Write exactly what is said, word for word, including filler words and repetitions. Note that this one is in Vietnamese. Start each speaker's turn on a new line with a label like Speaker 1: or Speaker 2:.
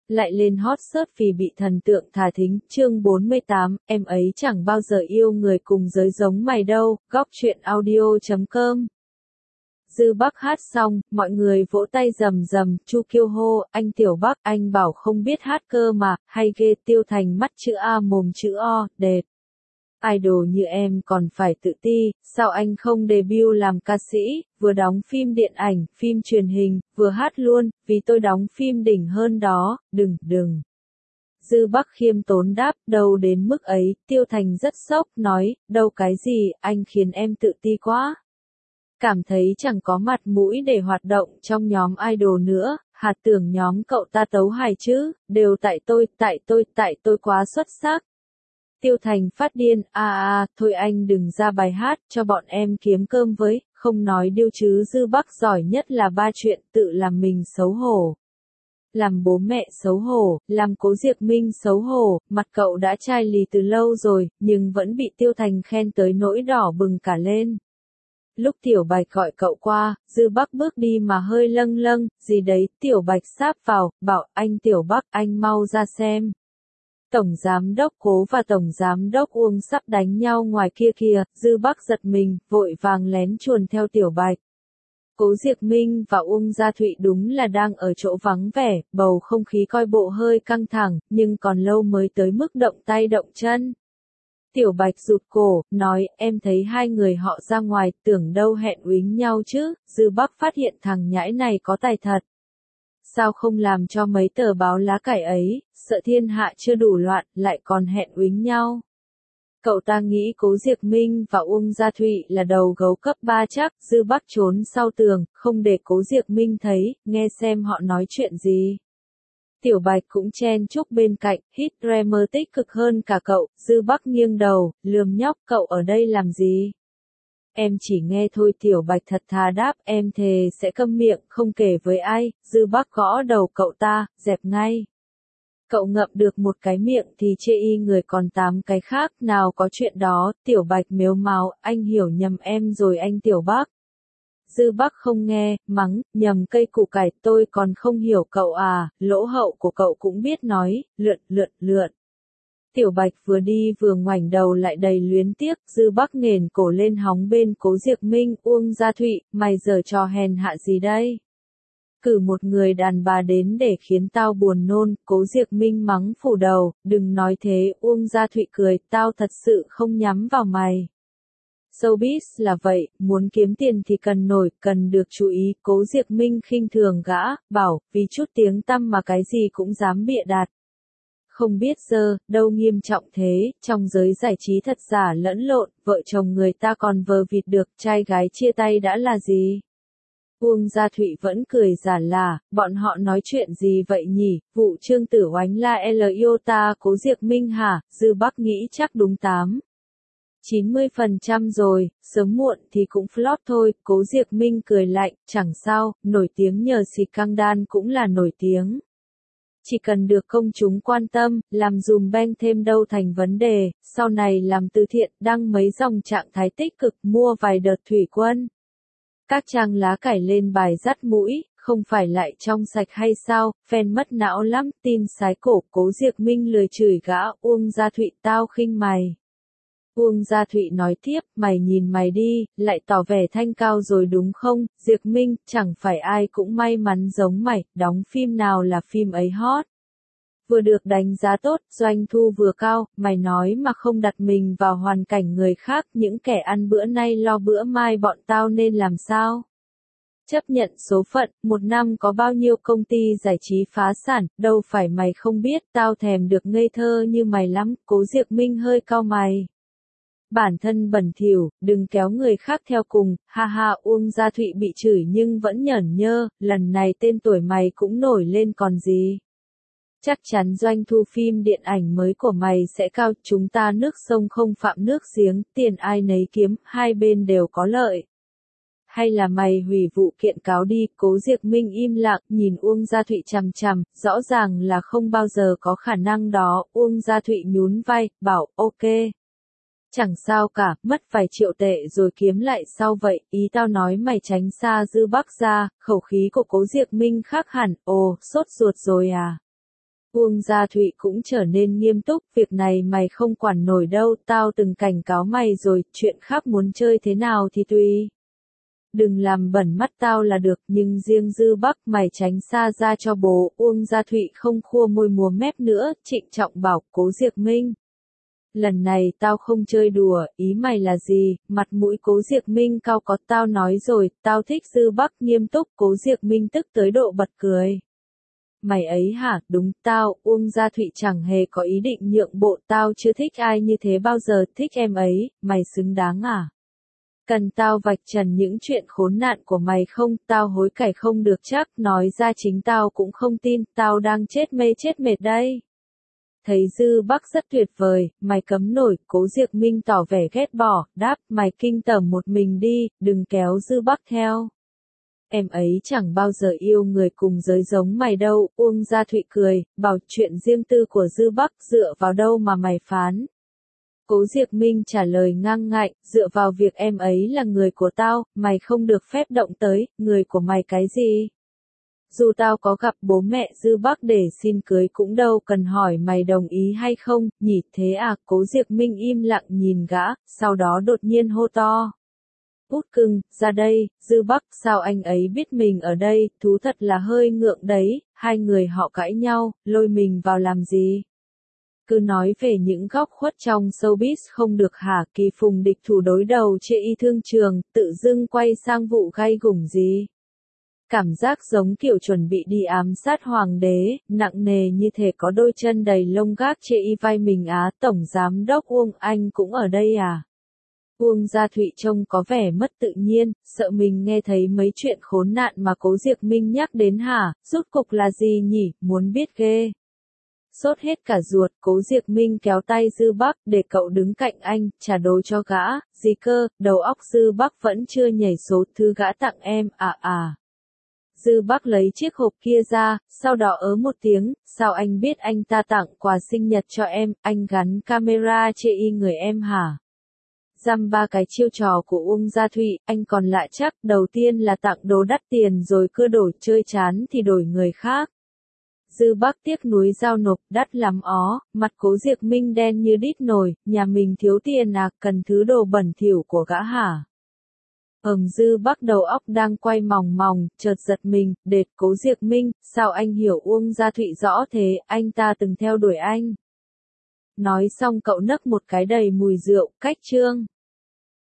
Speaker 1: Lại lên hot search vì bị thần tượng thả thính, chương bốn mươi tám, em ấy chẳng bao giờ yêu người cùng giới giống mày đâu, góc truyện audio chấm com. Dư Bắc hát xong, mọi người vỗ tay rầm rầm, Chu Kiêu hô, anh Tiểu Bắc, anh bảo không biết hát cơ mà, hay ghê. Tiêu Thành mắt chữ A mồm chữ O, đệt. Idol như em còn phải tự ti, sao anh không debut làm ca sĩ, vừa đóng phim điện ảnh, phim truyền hình, vừa hát luôn, vì tôi đóng phim đỉnh hơn đó, đừng, đừng. Dư Bắc khiêm tốn đáp, đâu đến mức ấy. Tiêu Thành rất sốc, nói, đâu cái gì, anh khiến em tự ti quá. Cảm thấy chẳng có mặt mũi để hoạt động trong nhóm idol nữa, hạt tưởng nhóm cậu ta tấu hài chứ, đều tại tôi, tại tôi, tại tôi quá xuất sắc. Tiêu Thành phát điên, a a, thôi anh đừng ra bài hát, cho bọn em kiếm cơm với, không nói điêu chứ. Dư Bắc giỏi nhất là ba chuyện, tự làm mình xấu hổ, làm bố mẹ xấu hổ, làm Cố Diệc Minh xấu hổ. Mặt cậu đã chai lì từ lâu rồi, nhưng vẫn bị Tiêu Thành khen tới nỗi đỏ bừng cả lên. Lúc Tiểu Bạch gọi cậu qua, Dư Bắc bước đi mà hơi lâng lâng, gì đấy. Tiểu Bạch sáp vào, bảo, anh Tiểu Bắc, anh mau ra xem. Tổng giám đốc Cố và tổng giám đốc Uông sắp đánh nhau ngoài kia kìa. Dư Bắc giật mình, vội vàng lén chuồn theo Tiểu Bạch. Cố Diệc Minh và Uông Gia Thụy đúng là đang ở chỗ vắng vẻ, bầu không khí coi bộ hơi căng thẳng, nhưng còn lâu mới tới mức động tay động chân. Tiểu Bạch rụt cổ, nói, em thấy hai người họ ra ngoài, tưởng đâu hẹn uýnh nhau chứ. Dư Bắc phát hiện thằng nhãi này có tài thật. Sao không làm cho mấy tờ báo lá cải ấy, sợ thiên hạ chưa đủ loạn, lại còn hẹn uýnh nhau. Cậu ta nghĩ Cố Diệc Minh và Uông Gia Thụy là đầu gấu cấp ba chắc. Dư Bắc trốn sau tường, không để Cố Diệc Minh thấy, nghe xem họ nói chuyện gì. Tiểu Bạch cũng chen chúc bên cạnh, hít Dreamer tích cực hơn cả cậu. Dư Bắc nghiêng đầu, lườm nhóc, cậu ở đây làm gì? Em chỉ nghe thôi. Tiểu Bạch thật thà đáp, em thề sẽ câm miệng, không kể với ai. Dư Bắc gõ đầu cậu ta, dẹp ngay. Cậu ngậm được một cái miệng thì chê y người còn tám cái khác, nào có chuyện đó. Tiểu Bạch mếu máo, anh hiểu nhầm em rồi anh Tiểu Bắc. Dư Bắc không nghe, mắng, nhầm cây củ cải, tôi còn không hiểu cậu à. Lỗ hậu của cậu cũng biết nói, lượn lượn lượn. Tiểu Bạch vừa đi vừa ngoảnh đầu lại đầy luyến tiếc. Dư Bắc nghển cổ lên hóng bên Cố Diệc Minh, Uông Gia Thụy, mày giở trò hèn hạ gì đây? Cử một người đàn bà đến để khiến tao buồn nôn. Cố Diệc Minh mắng phủ đầu, đừng nói thế. Uông Gia Thụy cười, tao thật sự không nhắm vào mày. Showbiz là vậy, muốn kiếm tiền thì cần nổi, cần được chú ý. Cố Diệc Minh khinh thường gã, bảo, vì chút tiếng tăm mà cái gì cũng dám bịa đặt. Không biết giờ, đâu nghiêm trọng thế, trong giới giải trí thật giả lẫn lộn, vợ chồng người ta còn vờ vịt được, trai gái chia tay đã là gì? Uông Gia Thụy vẫn cười giả là, bọn họ nói chuyện gì vậy nhỉ? Vụ Trương Tử Oánh la L iota Cố Diệc Minh hả? Dư Bắc nghĩ chắc đúng tám chín mươi phần trăm rồi, sớm muộn thì cũng flop thôi. Cố Diệc Minh cười lạnh, chẳng sao, nổi tiếng nhờ xì căng đan cũng là nổi tiếng. Chỉ cần được công chúng quan tâm, làm dùm beng thêm đâu thành vấn đề. Sau này làm từ thiện, đăng mấy dòng trạng thái tích cực, mua vài đợt thủy quân. Các trang lá cải lên bài dắt mũi, không phải lại trong sạch hay sao? Fan mất não lắm. Tin sái cổ, Cố Diệc Minh lười chửi gã, Uông Gia Thụy, tao khinh mày. Uông Gia Thụy nói tiếp, mày nhìn mày đi, lại tỏ vẻ thanh cao rồi đúng không? Diệc Minh, chẳng phải ai cũng may mắn giống mày, đóng phim nào là phim ấy hot. Vừa được đánh giá tốt, doanh thu vừa cao, mày nói mà không đặt mình vào hoàn cảnh người khác, những kẻ ăn bữa nay lo bữa mai bọn tao nên làm sao? Chấp nhận số phận, một năm có bao nhiêu công ty giải trí phá sản, đâu phải mày không biết, tao thèm được ngây thơ như mày lắm. Cố Diệc Minh hơi cau mày. Bản thân bẩn thỉu, đừng kéo người khác theo cùng, ha ha. Uông Gia Thụy bị chửi nhưng vẫn nhởn nhơ, lần này tên tuổi mày cũng nổi lên còn gì. Chắc chắn doanh thu phim điện ảnh mới của mày sẽ cao, chúng ta nước sông không phạm nước giếng, tiền ai nấy kiếm, hai bên đều có lợi. Hay là mày hủy vụ kiện cáo đi. Cố Diệc Minh im lặng, nhìn Uông Gia Thụy chằm chằm, rõ ràng là không bao giờ có khả năng đó. Uông Gia Thụy nhún vai, bảo, ok. Chẳng sao cả, mất vài triệu tệ rồi kiếm lại sau vậy, ý tao nói mày tránh xa Dư Bắc ra. Khẩu khí của Cố Diệc Minh khác hẳn, ồ, sốt ruột rồi à. Uông Gia Thụy cũng trở nên nghiêm túc, việc này mày không quản nổi đâu, tao từng cảnh cáo mày rồi, chuyện khác muốn chơi thế nào thì tùy. Đừng làm bẩn mắt tao là được, nhưng riêng Dư Bắc mày tránh xa ra cho bố. Uông Gia Thụy không khua môi múa mép nữa, trịnh trọng bảo Cố Diệc Minh. Lần này tao không chơi đùa, ý mày là gì? Mặt mũi Cố Diệc Minh cao có, tao nói rồi, tao thích Dư Bắc nghiêm túc. Cố Diệc Minh tức tới độ bật cười. Mày ấy hả? Đúng, tao, Uông Gia Thụy chẳng hề có ý định nhượng bộ, tao chưa thích ai như thế bao giờ, thích em ấy, mày xứng đáng à? Cần tao vạch trần những chuyện khốn nạn của mày không? Tao hối cải không được chắc, nói ra chính tao cũng không tin, tao đang chết mê chết mệt đây. Thấy Dư Bắc rất tuyệt vời, mày cấm nổi. Cố Diệc Minh tỏ vẻ ghét bỏ, đáp, mày kinh tởm một mình đi, đừng kéo Dư Bắc theo. Em ấy chẳng bao giờ yêu người cùng giới giống mày đâu. Uông Gia Thụy cười, bảo chuyện riêng tư của Dư Bắc dựa vào đâu mà mày phán. Cố Diệc Minh trả lời ngang ngạnh, dựa vào việc em ấy là người của tao, mày không được phép động tới, người của mày cái gì? Dù tao có gặp bố mẹ Dư Bắc để xin cưới cũng đâu cần hỏi mày đồng ý hay không, nhỉ? Thế à? Cố Diệc Minh im lặng nhìn gã, sau đó đột nhiên hô to. Út cưng, ra đây. Dư Bắc, sao anh ấy biết mình ở đây? Thú thật là hơi ngượng đấy. Hai người họ cãi nhau, lôi mình vào làm gì? Cứ nói về những góc khuất trong showbiz không được hả? Kỳ Phùng địch thủ đối đầu chê y thương trường, tự dưng quay sang vụ gay gủng gì? Cảm giác giống kiểu chuẩn bị đi ám sát hoàng đế, nặng nề như thể có đôi chân đầy lông gác chê y vai mình á. Tổng giám đốc Uông, anh cũng ở đây à? Uông Gia Thụy trông có vẻ mất tự nhiên, sợ mình nghe thấy mấy chuyện khốn nạn mà Cố Diệc Minh nhắc đến hả? Rốt cục là gì nhỉ? Muốn biết ghê. Sốt hết cả ruột, Cố Diệc Minh kéo tay Dư Bắc để cậu đứng cạnh anh, trả đồ cho gã. Gì cơ? Đầu óc Dư Bắc vẫn chưa nhảy số, thứ gã tặng em, à à. Dư Bắc lấy chiếc hộp kia ra, sau đó ớ một tiếng, sao anh biết anh ta tặng quà sinh nhật cho em? Anh gắn camera chê y người em hả? Dăm ba cái chiêu trò của Uông Gia Thụy, anh còn lạ chắc. Đầu tiên là tặng đồ đắt tiền rồi cứ đổi chơi chán thì đổi người khác. Dư Bắc tiếc nuối giao nộp, đắt lắm ó. Mặt Cố Diệc Minh đen như đít nồi, nhà mình thiếu tiền à, cần thứ đồ bẩn thỉu của gã hả? Ừm. Dư Bắc đầu óc đang quay mòng mòng, chợt giật mình, đệt. Cố Diệc Minh, sao anh hiểu Uông Gia Thụy rõ thế? Anh ta từng theo đuổi anh. Nói xong cậu nấc một cái đầy mùi rượu, cách chương.